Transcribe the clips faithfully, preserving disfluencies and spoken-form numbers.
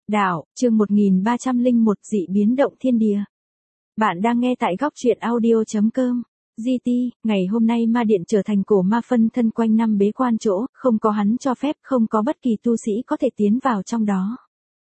Đạo, chương một nghìn ba trăm lẻ một dị biến động thiên địa. Bạn đang nghe tại góc truyện audio chấm com. giê tê, ngày hôm nay ma điện trở thành cổ ma phân thân quanh năm bế quan chỗ, không có hắn cho phép, không có bất kỳ tu sĩ có thể tiến vào trong đó.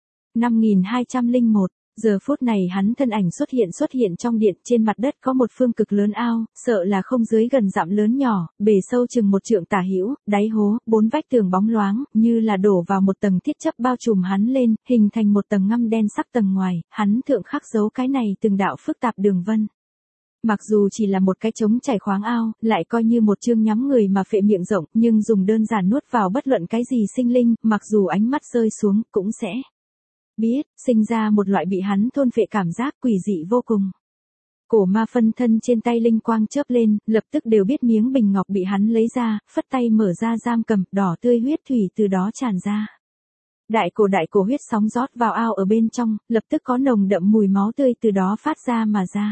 năm nghìn hai trăm lẻ một, giờ phút này hắn thân ảnh xuất hiện xuất hiện trong điện, trên mặt đất có một phương cực lớn ao, sợ là không dưới gần dặm lớn nhỏ, bề sâu chừng một trượng tả hữu, đáy hố, bốn vách tường bóng loáng, như là đổ vào một tầng thiết chấp bao trùm hắn lên, hình thành một tầng ngăm đen sắc tầng ngoài, hắn thượng khắc dấu cái này từng đạo phức tạp đường vân. Mặc dù chỉ là một cái trống chảy khoáng ao, lại coi như một chương nhắm người mà phệ miệng rộng, nhưng dùng đơn giản nuốt vào bất luận cái gì sinh linh, mặc dù ánh mắt rơi xuống, cũng sẽ biết, sinh ra một loại bị hắn thôn phệ cảm giác quỷ dị vô cùng. Cổ ma phân thân trên tay linh quang chớp lên, lập tức đều biết miếng bình ngọc bị hắn lấy ra, phất tay mở ra giam cầm, đỏ tươi huyết thủy từ đó tràn ra. Đại cổ đại cổ huyết sóng rót vào ao ở bên trong, lập tức có nồng đậm mùi máu tươi từ đó phát ra mà ra.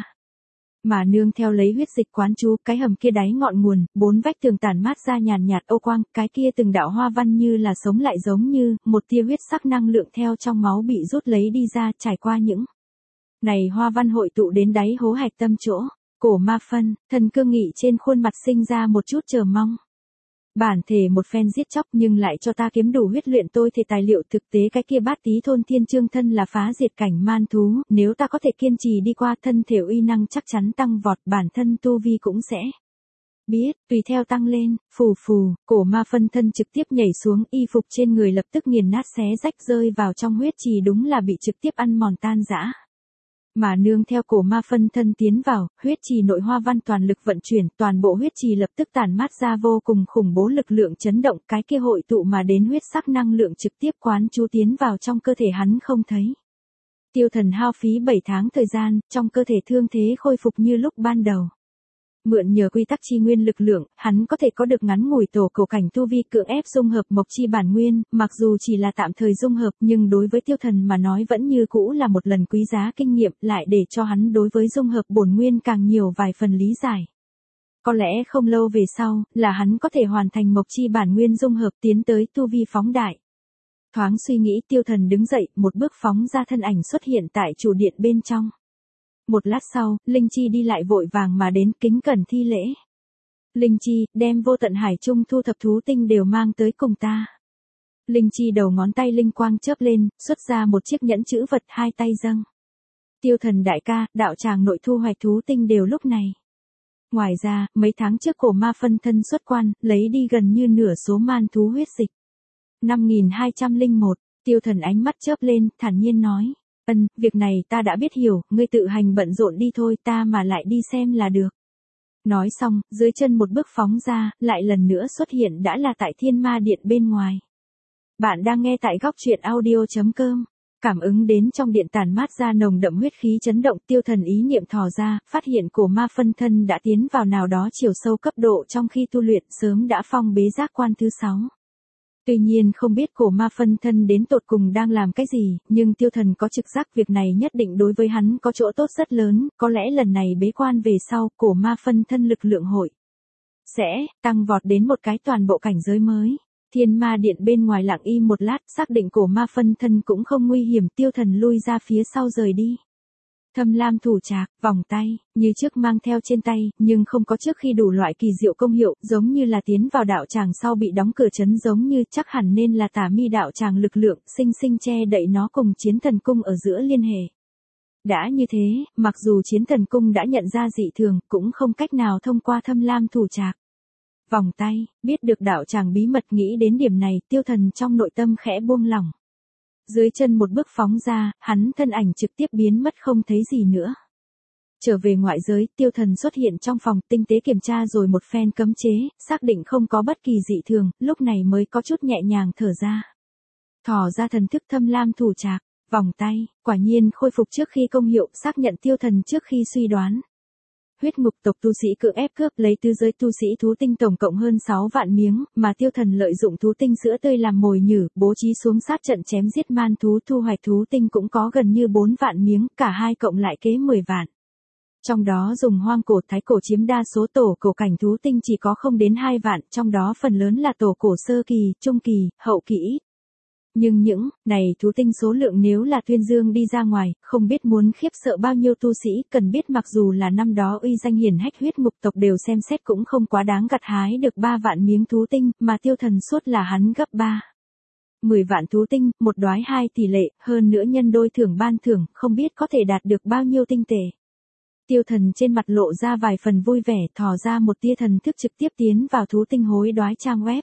Mà nương theo lấy huyết dịch quán chú, cái hầm kia đáy ngọn nguồn, bốn vách tường tản mát ra nhàn nhạt ô quang, cái kia từng đạo hoa văn như là sống lại giống như, một tia huyết sắc năng lượng theo trong máu bị rút lấy đi ra, trải qua những này hoa văn hội tụ đến đáy hố hạch tâm chỗ. Cổ ma phân, thân cương nghị trên khuôn mặt sinh ra một chút chờ mong. Bản thể một phen giết chóc nhưng lại cho ta kiếm đủ huyết luyện tôi thể tài liệu, thực tế cái kia bát tí thôn thiên chương thân là phá diệt cảnh man thú, nếu ta có thể kiên trì đi qua, thân thể uy năng chắc chắn tăng vọt, bản thân tu vi cũng sẽ biết, tùy theo tăng lên. Phù phù, cổ ma phân thân trực tiếp nhảy xuống, y phục trên người lập tức nghiền nát xé rách rơi vào trong huyết trì, đúng là bị trực tiếp ăn mòn tan rã. Mà nương theo cổ ma phân thân tiến vào, huyết trì nội hoa văn toàn lực vận chuyển, toàn bộ huyết trì lập tức tản mát ra vô cùng khủng bố lực lượng chấn động, cái kia hội tụ mà đến huyết sắc năng lượng trực tiếp quán chú tiến vào trong cơ thể hắn không thấy. Tiêu Thần hao phí bảy tháng thời gian, trong cơ thể thương thế khôi phục như lúc ban đầu. Mượn nhờ quy tắc chi nguyên lực lượng, hắn có thể có được ngắn ngủi tổ cổ cảnh tu vi, cưỡng ép dung hợp mộc chi bản nguyên, mặc dù chỉ là tạm thời dung hợp, nhưng đối với Tiêu Thần mà nói vẫn như cũ là một lần quý giá kinh nghiệm, lại để cho hắn đối với dung hợp bổn nguyên càng nhiều vài phần lý giải. Có lẽ không lâu về sau, là hắn có thể hoàn thành mộc chi bản nguyên dung hợp, tiến tới tu vi phóng đại. Thoáng suy nghĩ, Tiêu Thần đứng dậy, một bước phóng ra, thân ảnh xuất hiện tại chủ điện bên trong. Một lát sau, Linh Chi đi lại vội vàng mà đến, kính cẩn thi lễ. Linh Chi, đem vô tận hải trung thu thập thú tinh đều mang tới cùng ta. Linh Chi đầu ngón tay linh quang chớp lên, xuất ra một chiếc nhẫn chữ vật, hai tay dâng. Tiêu Thần đại ca, đạo tràng nội thu hoạch thú tinh đều lúc này. Ngoài ra, mấy tháng trước cổ ma phân thân xuất quan, lấy đi gần như nửa số man thú huyết dịch. năm nghìn hai trăm lẻ một, Tiêu Thần ánh mắt chớp lên, thản nhiên nói. Ân, việc này ta đã biết hiểu, ngươi tự hành bận rộn đi thôi, ta mà lại đi xem là được. Nói xong, dưới chân một bước phóng ra, lại lần nữa xuất hiện đã là tại Thiên Ma Điện bên ngoài. Bạn đang nghe tại góc truyện audio chấm com. Cảm ứng đến trong điện tản mát ra nồng đậm huyết khí chấn động, Tiêu Thần ý niệm thò ra, phát hiện cổ ma phân thân đã tiến vào nào đó chiều sâu cấp độ, trong khi tu luyện sớm đã phong bế giác quan thứ sáu. Tuy nhiên không biết cổ ma phân thân đến tột cùng đang làm cái gì, nhưng Tiêu Thần có trực giác việc này nhất định đối với hắn có chỗ tốt rất lớn, có lẽ lần này bế quan về sau, cổ ma phân thân lực lượng hội sẽ tăng vọt đến một cái toàn bộ cảnh giới mới. Thiên Ma Điện bên ngoài lặng im một lát, xác định cổ ma phân thân cũng không nguy hiểm, Tiêu Thần lui ra phía sau rời đi. Thâm lam thủ trạc, vòng tay, như trước mang theo trên tay, nhưng không có trước khi đủ loại kỳ diệu công hiệu, giống như là tiến vào đạo tràng sau bị đóng cửa trấn, giống như chắc hẳn nên là tà mi đạo tràng lực lượng, sinh sinh che đậy nó cùng chiến thần cung ở giữa liên hệ. Đã như thế, mặc dù chiến thần cung đã nhận ra dị thường, cũng không cách nào thông qua thâm lam thủ trạc. Vòng tay, biết được đạo tràng bí mật, nghĩ đến điểm này, Tiêu Thần trong nội tâm khẽ buông lỏng. Dưới chân một bước phóng ra, hắn thân ảnh trực tiếp biến mất không thấy gì nữa. Trở về ngoại giới, Tiêu Thần xuất hiện trong phòng, tinh tế kiểm tra rồi một phen cấm chế, xác định không có bất kỳ dị thường, lúc này mới có chút nhẹ nhàng thở ra. Thò ra thần thức thâm lam thủ trạc, vòng tay, quả nhiên khôi phục trước khi công hiệu, xác nhận Tiêu Thần trước khi suy đoán. Huyết ngục tộc tu sĩ cưỡng ép cướp lấy tứ giới tu sĩ thú tinh tổng cộng hơn sáu vạn miếng, mà Tiêu Thần lợi dụng thú tinh sữa tươi làm mồi nhử, bố trí xuống sát trận chém giết man thú, thu hoạch thú tinh cũng có gần như bốn vạn miếng, cả hai cộng lại kế mười vạn. Trong đó dùng hoang cổ thái cổ chiếm đa số, tổ cổ cảnh thú tinh chỉ có không đến hai vạn, trong đó phần lớn là tổ cổ sơ kỳ, trung kỳ, hậu kỳ. Nhưng những này thú tinh số lượng nếu là tuyên dương đi ra ngoài, không biết muốn khiếp sợ bao nhiêu tu sĩ, cần biết mặc dù là năm đó uy danh hiển hách huyết ngục tộc đều xem xét cũng không quá đáng gặt hái được ba vạn miếng thú tinh, mà tiêu thần suốt là hắn gấp ba. mười vạn thú tinh, một đoái hai tỷ lệ, hơn nữa nhân đôi thưởng ban thưởng, không biết có thể đạt được bao nhiêu tinh tệ. Tiêu thần trên mặt lộ ra vài phần vui vẻ, thò ra một tia thần thức trực tiếp tiến vào thú tinh hối đoái trang web.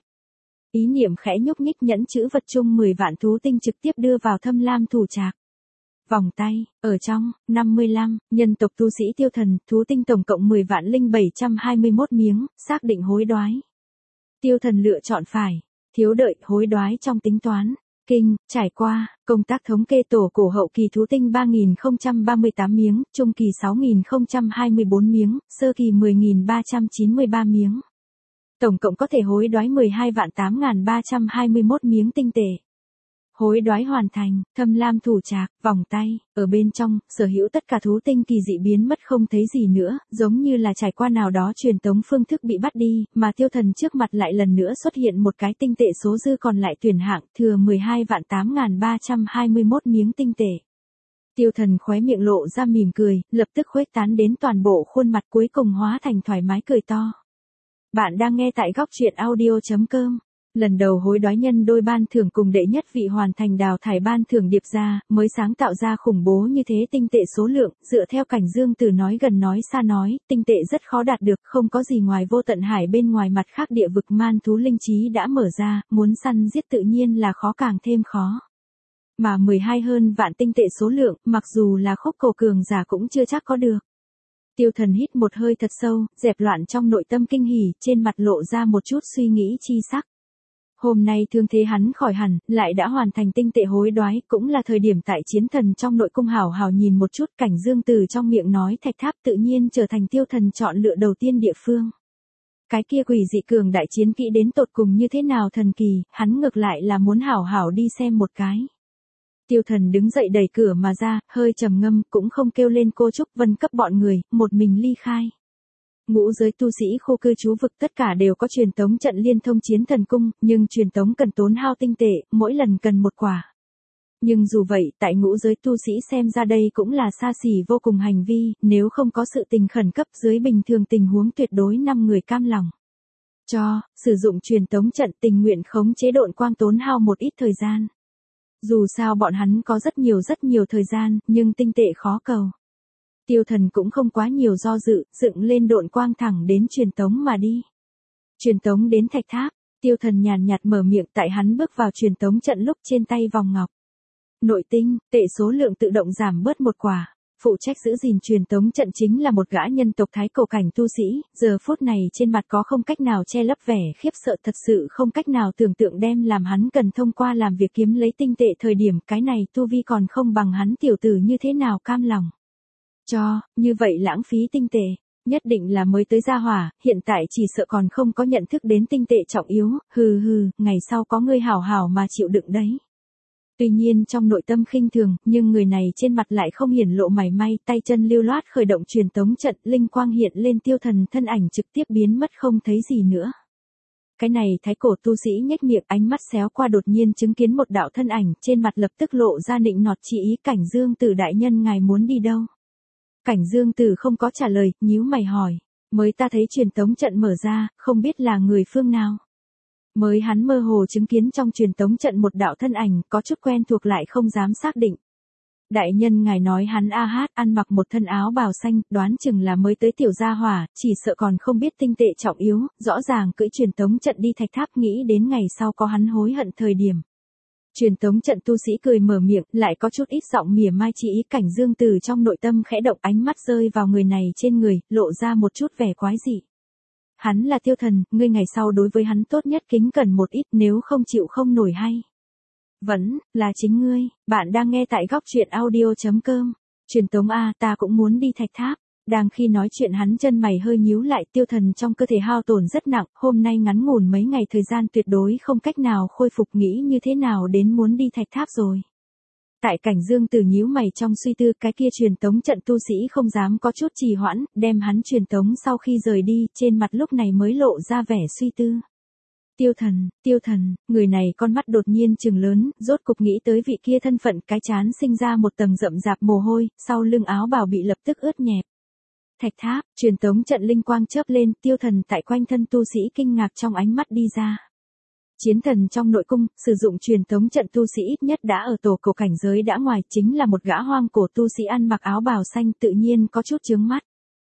Ý niệm khẽ nhúc nhích nhẫn chữ vật chung mười vạn thú tinh trực tiếp đưa vào thâm lam thủ trạc. Vòng tay, ở trong, năm mươi lăm, nhân tộc tu sĩ tiêu thần, thú tinh tổng cộng mười vạn linh bảy trăm hai mươi mốt miếng, xác định hối đoái. Tiêu thần lựa chọn phải, thiếu đợi, hối đoái trong tính toán. Kinh, trải qua, công tác thống kê tổ cổ hậu kỳ thú tinh ba nghìn không trăm ba mươi tám miếng, trung kỳ sáu nghìn không trăm hai mươi bốn miếng, sơ kỳ mười nghìn ba trăm chín mươi ba miếng. Tổng cộng có thể hối đoái mười hai vạn tám nghìn ba trăm hai mươi mốt miếng tinh tệ. Hối đoái hoàn thành, thâm lam thủ trạc, vòng tay, ở bên trong, sở hữu tất cả thú tinh kỳ dị biến mất không thấy gì nữa, giống như là trải qua nào đó truyền tống phương thức bị bắt đi, mà tiêu thần trước mặt lại lần nữa xuất hiện một cái tinh tệ số dư còn lại tuyển hạng, thừa mười hai vạn tám nghìn ba trăm hai mươi mốt miếng tinh tệ. Tiêu thần khóe miệng lộ ra mỉm cười, lập tức khuếch tán đến toàn bộ khuôn mặt cuối cùng hóa thành thoải mái cười to. Bạn đang nghe tại góc truyện audio chấm com. Lần đầu hối đoái nhân đôi ban thưởng cùng đệ nhất vị hoàn thành đào thải ban thưởng điệp ra, mới sáng tạo ra khủng bố như thế tinh tệ số lượng, dựa theo Cảnh Dương Tử nói gần nói xa nói, tinh tệ rất khó đạt được, không có gì ngoài vô tận hải bên ngoài mặt khác địa vực man thú linh trí đã mở ra, muốn săn giết tự nhiên là khó càng thêm khó. Mà mười hai hơn vạn tinh tệ số lượng, mặc dù là khốc cổ cường giả cũng chưa chắc có được. Tiêu thần hít một hơi thật sâu, dẹp loạn trong nội tâm kinh hỉ, trên mặt lộ ra một chút suy nghĩ chi sắc. Hôm nay thương thế hắn khỏi hẳn, lại đã hoàn thành tinh tệ hối đoái, cũng là thời điểm tại chiến thần trong nội cung hảo hảo nhìn một chút. Cảnh Dương Tử trong miệng nói thạch tháp tự nhiên trở thành tiêu thần chọn lựa đầu tiên địa phương. Cái kia quỷ dị cường đại chiến kỹ đến tột cùng như thế nào thần kỳ, hắn ngược lại là muốn hảo hảo đi xem một cái. Tiêu thần đứng dậy đẩy cửa mà ra, hơi trầm ngâm, cũng không kêu lên cô Trúc Vân cấp bọn người, một mình ly khai. Ngũ giới tu sĩ khu cư trú vực tất cả đều có truyền tống trận liên thông chiến thần cung, nhưng truyền tống cần tốn hao tinh tệ, mỗi lần cần một quả. Nhưng dù vậy, tại ngũ giới tu sĩ xem ra đây cũng là xa xỉ vô cùng hành vi, nếu không có sự tình khẩn cấp dưới bình thường tình huống tuyệt đối năm người cam lòng. Cho, sử dụng truyền tống trận tình nguyện khống chế độn quang tốn hao một ít thời gian. Dù sao bọn hắn có rất nhiều rất nhiều thời gian, nhưng tinh tệ khó cầu. Tiêu thần cũng không quá nhiều do dự, dựng lên độn quang thẳng đến truyền tống mà đi. Truyền tống đến thạch tháp, tiêu thần nhàn nhạt mở miệng tại hắn bước vào truyền tống trận lúc trên tay vòng ngọc. Nội tinh, tệ số lượng tự động giảm bớt một quả. Phụ trách giữ gìn truyền tống trận chính là một gã nhân tộc thái cổ cảnh tu sĩ, giờ phút này trên mặt có không cách nào che lấp vẻ khiếp sợ, thật sự không cách nào tưởng tượng đem làm hắn cần thông qua làm việc kiếm lấy tinh tệ thời điểm cái này tu vi còn không bằng hắn tiểu tử như thế nào cam lòng. Cho, như vậy lãng phí tinh tệ, nhất định là mới tới gia hỏa, hiện tại chỉ sợ còn không có nhận thức đến tinh tệ trọng yếu, hừ hừ, ngày sau có người hảo hảo mà chịu đựng đấy. Tuy nhiên trong nội tâm khinh thường, nhưng người này trên mặt lại không hiển lộ mảy may, tay chân lưu loát khởi động truyền tống trận, linh quang hiện lên tiêu thần thân ảnh trực tiếp biến mất không thấy gì nữa. Cái này thái cổ tu sĩ nhếch miệng ánh mắt xéo qua đột nhiên chứng kiến một đạo thân ảnh, trên mặt lập tức lộ ra nịnh nọt chỉ ý. Cảnh Dương Tử đại nhân ngài muốn đi đâu? Cảnh Dương Tử không có trả lời, nhíu mày hỏi, mới ta thấy truyền tống trận mở ra, không biết là người phương nào. Mới hắn mơ hồ chứng kiến trong truyền tống trận một đạo thân ảnh, có chút quen thuộc lại không dám xác định. Đại nhân ngài nói hắn a hát ăn mặc một thân áo bào xanh, đoán chừng là mới tới tiểu gia hỏa, chỉ sợ còn không biết tinh tệ trọng yếu, rõ ràng cưỡi truyền tống trận đi thạch tháp nghĩ đến ngày sau có hắn hối hận thời điểm. Truyền tống trận tu sĩ cười mở miệng, lại có chút ít giọng mỉa mai chỉ ý. Cảnh Dương Tử trong nội tâm khẽ động, ánh mắt rơi vào người này trên người, lộ ra một chút vẻ quái dị. Hắn là tiêu thần, ngươi ngày sau đối với hắn tốt nhất kính cẩn một ít, nếu không chịu không nổi hay. Vẫn, là chính ngươi, bạn đang nghe tại góc truyện audio chấm com. Truyền tống A, ta cũng muốn đi thạch tháp. Đang khi nói chuyện hắn chân mày hơi nhíu lại, tiêu thần trong cơ thể hao tổn rất nặng, hôm nay ngắn ngủn mấy ngày thời gian tuyệt đối không cách nào khôi phục, nghĩ như thế nào đến muốn đi thạch tháp rồi. Tại Cảnh Dương Tử nhíu mày trong suy tư, cái kia truyền tống trận tu sĩ không dám có chút trì hoãn, đem hắn truyền tống sau khi rời đi, trên mặt lúc này mới lộ ra vẻ suy tư. Tiêu Thần, Tiêu Thần, người này con mắt đột nhiên trừng lớn, rốt cục nghĩ tới vị kia thân phận, cái trán sinh ra một tầng rậm rạp mồ hôi, sau lưng áo bào bị lập tức ướt nhẹp. Thạch tháp, truyền tống trận linh quang chớp lên, Tiêu Thần tại quanh thân tu sĩ kinh ngạc trong ánh mắt đi ra. Chiến thần trong nội cung, sử dụng truyền tống trận tu sĩ ít nhất đã ở tổ cổ cảnh giới đã ngoài, chính là một gã hoang cổ tu sĩ ăn mặc áo bào xanh, tự nhiên có chút chướng mắt.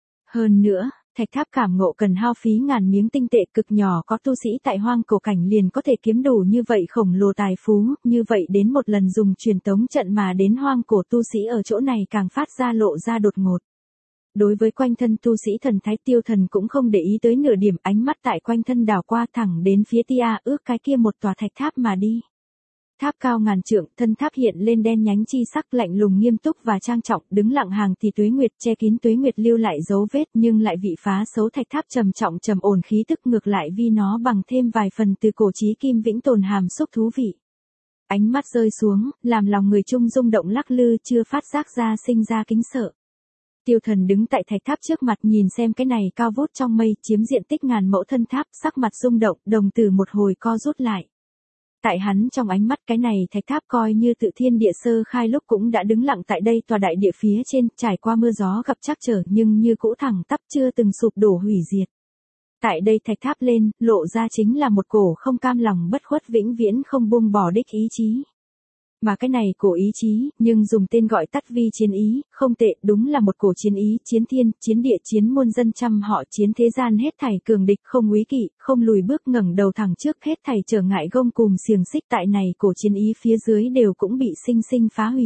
Hơn nữa, thạch tháp cảm ngộ cần hao phí ngàn miếng tinh tệ, cực nhỏ có tu sĩ tại hoang cổ cảnh liền có thể kiếm đủ như vậy khổng lồ tài phú, như vậy đến một lần dùng truyền tống trận mà đến hoang cổ tu sĩ ở chỗ này càng phát ra lộ ra đột ngột. Đối với quanh thân tu sĩ thần thái, Tiêu Thần cũng không để ý tới nửa điểm, ánh mắt tại quanh thân đảo qua thẳng đến phía tia ước cái kia một tòa thạch tháp mà đi. Tháp cao ngàn trượng, thân tháp hiện lên đen nhánh chi sắc, lạnh lùng nghiêm túc và trang trọng, đứng lặng hàng thì tuế nguyệt, che kín tuế nguyệt lưu lại dấu vết, nhưng lại vị phá xấu thạch tháp trầm trọng trầm ổn khí tức, ngược lại vì nó bằng thêm vài phần từ cổ chí kim vĩnh tồn hàm xúc thú vị. Ánh mắt rơi xuống, làm lòng người chung rung động lắc lư, chưa phát giác ra sinh ra kính sợ. Tiêu Thần đứng tại thạch tháp trước mặt, nhìn xem cái này cao vút trong mây, chiếm diện tích ngàn mẫu thân tháp, sắc mặt rung động, đồng tử một hồi co rút lại. Tại hắn trong ánh mắt, cái này thạch tháp coi như tự thiên địa sơ khai lúc cũng đã đứng lặng tại đây tòa đại địa phía trên, trải qua mưa gió gặp trắc trở nhưng như cũ thẳng tắp chưa từng sụp đổ hủy diệt. Tại đây thạch tháp lên, lộ ra chính là một cổ không cam lòng bất khuất vĩnh viễn không buông bỏ đích ý chí. Mà cái này cổ ý chí, nhưng dùng tên gọi tắt vi chiến ý, không tệ, đúng là một cổ chiến ý, chiến thiên, chiến địa, chiến muôn dân trăm họ, chiến thế gian hết thảy cường địch, không úy kỵ, không lùi bước, ngẩng đầu thẳng trước, hết thảy trở ngại gông cùm xiềng xích, tại này cổ chiến ý phía dưới đều cũng bị sinh sinh phá hủy.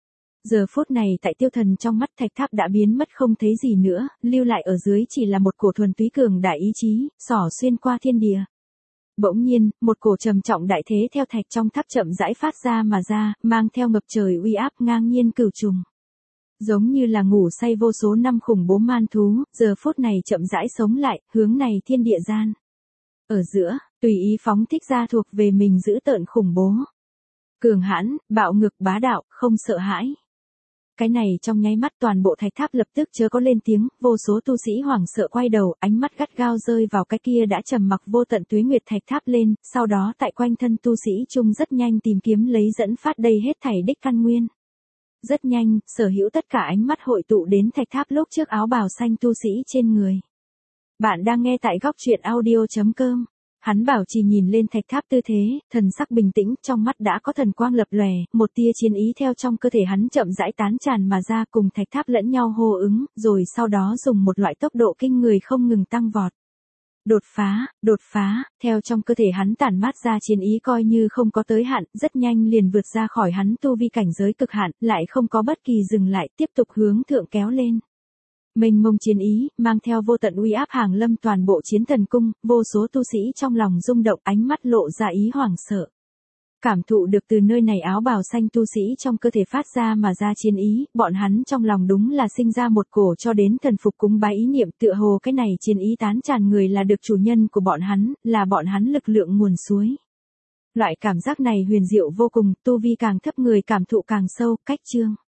Giờ phút này tại Tiêu Thần trong mắt, thạch tháp đã biến mất không thấy gì nữa, lưu lại ở dưới chỉ là một cổ thuần túy cường đại ý chí, xỏ xuyên qua thiên địa. Bỗng nhiên, một cổ trầm trọng đại thế theo thạch trong tháp chậm rãi phát ra mà ra, mang theo ngập trời uy áp ngang nhiên cửu trùng. Giống như là ngủ say vô số năm khủng bố man thú, giờ phút này chậm rãi sống lại, hướng này thiên địa gian. Ở giữa, tùy ý phóng thích ra thuộc về mình giữ tợn khủng bố. Cường hãn, bạo ngược bá đạo, không sợ hãi. Cái này trong nháy mắt toàn bộ thạch tháp lập tức chớ có lên tiếng, vô số tu sĩ hoảng sợ quay đầu, ánh mắt gắt gao rơi vào cái kia đã trầm mặc vô tận tuế nguyệt thạch tháp lên, sau đó tại quanh thân tu sĩ chung rất nhanh tìm kiếm lấy dẫn phát đây hết thảy đích căn nguyên. Rất nhanh, sở hữu tất cả ánh mắt hội tụ đến thạch tháp lúc trước áo bào xanh tu sĩ trên người. Bạn đang nghe tại góc truyện audio chấm com. Hắn bảo trì nhìn lên thạch tháp tư thế, thần sắc bình tĩnh, trong mắt đã có thần quang lập lòe, một tia chiến ý theo trong cơ thể hắn chậm rãi tán tràn mà ra, cùng thạch tháp lẫn nhau hô ứng, rồi sau đó dùng một loại tốc độ kinh người không ngừng tăng vọt. Đột phá, đột phá, theo trong cơ thể hắn tản mát ra chiến ý coi như không có tới hạn, rất nhanh liền vượt ra khỏi hắn tu vi cảnh giới cực hạn, lại không có bất kỳ dừng lại, tiếp tục hướng thượng kéo lên. Mênh mông chiến ý, mang theo vô tận uy áp hàng lâm toàn bộ chiến thần cung, vô số tu sĩ trong lòng rung động, ánh mắt lộ ra ý hoảng sợ. Cảm thụ được từ nơi này áo bào xanh tu sĩ trong cơ thể phát ra mà ra chiến ý, bọn hắn trong lòng đúng là sinh ra một cổ cho đến thần phục cúng bái ý niệm, tựa hồ cái này chiến ý tán tràn người là được chủ nhân của bọn hắn, là bọn hắn lực lượng nguồn suối. Loại cảm giác này huyền diệu vô cùng, tu vi càng thấp người cảm thụ càng sâu, cách chương.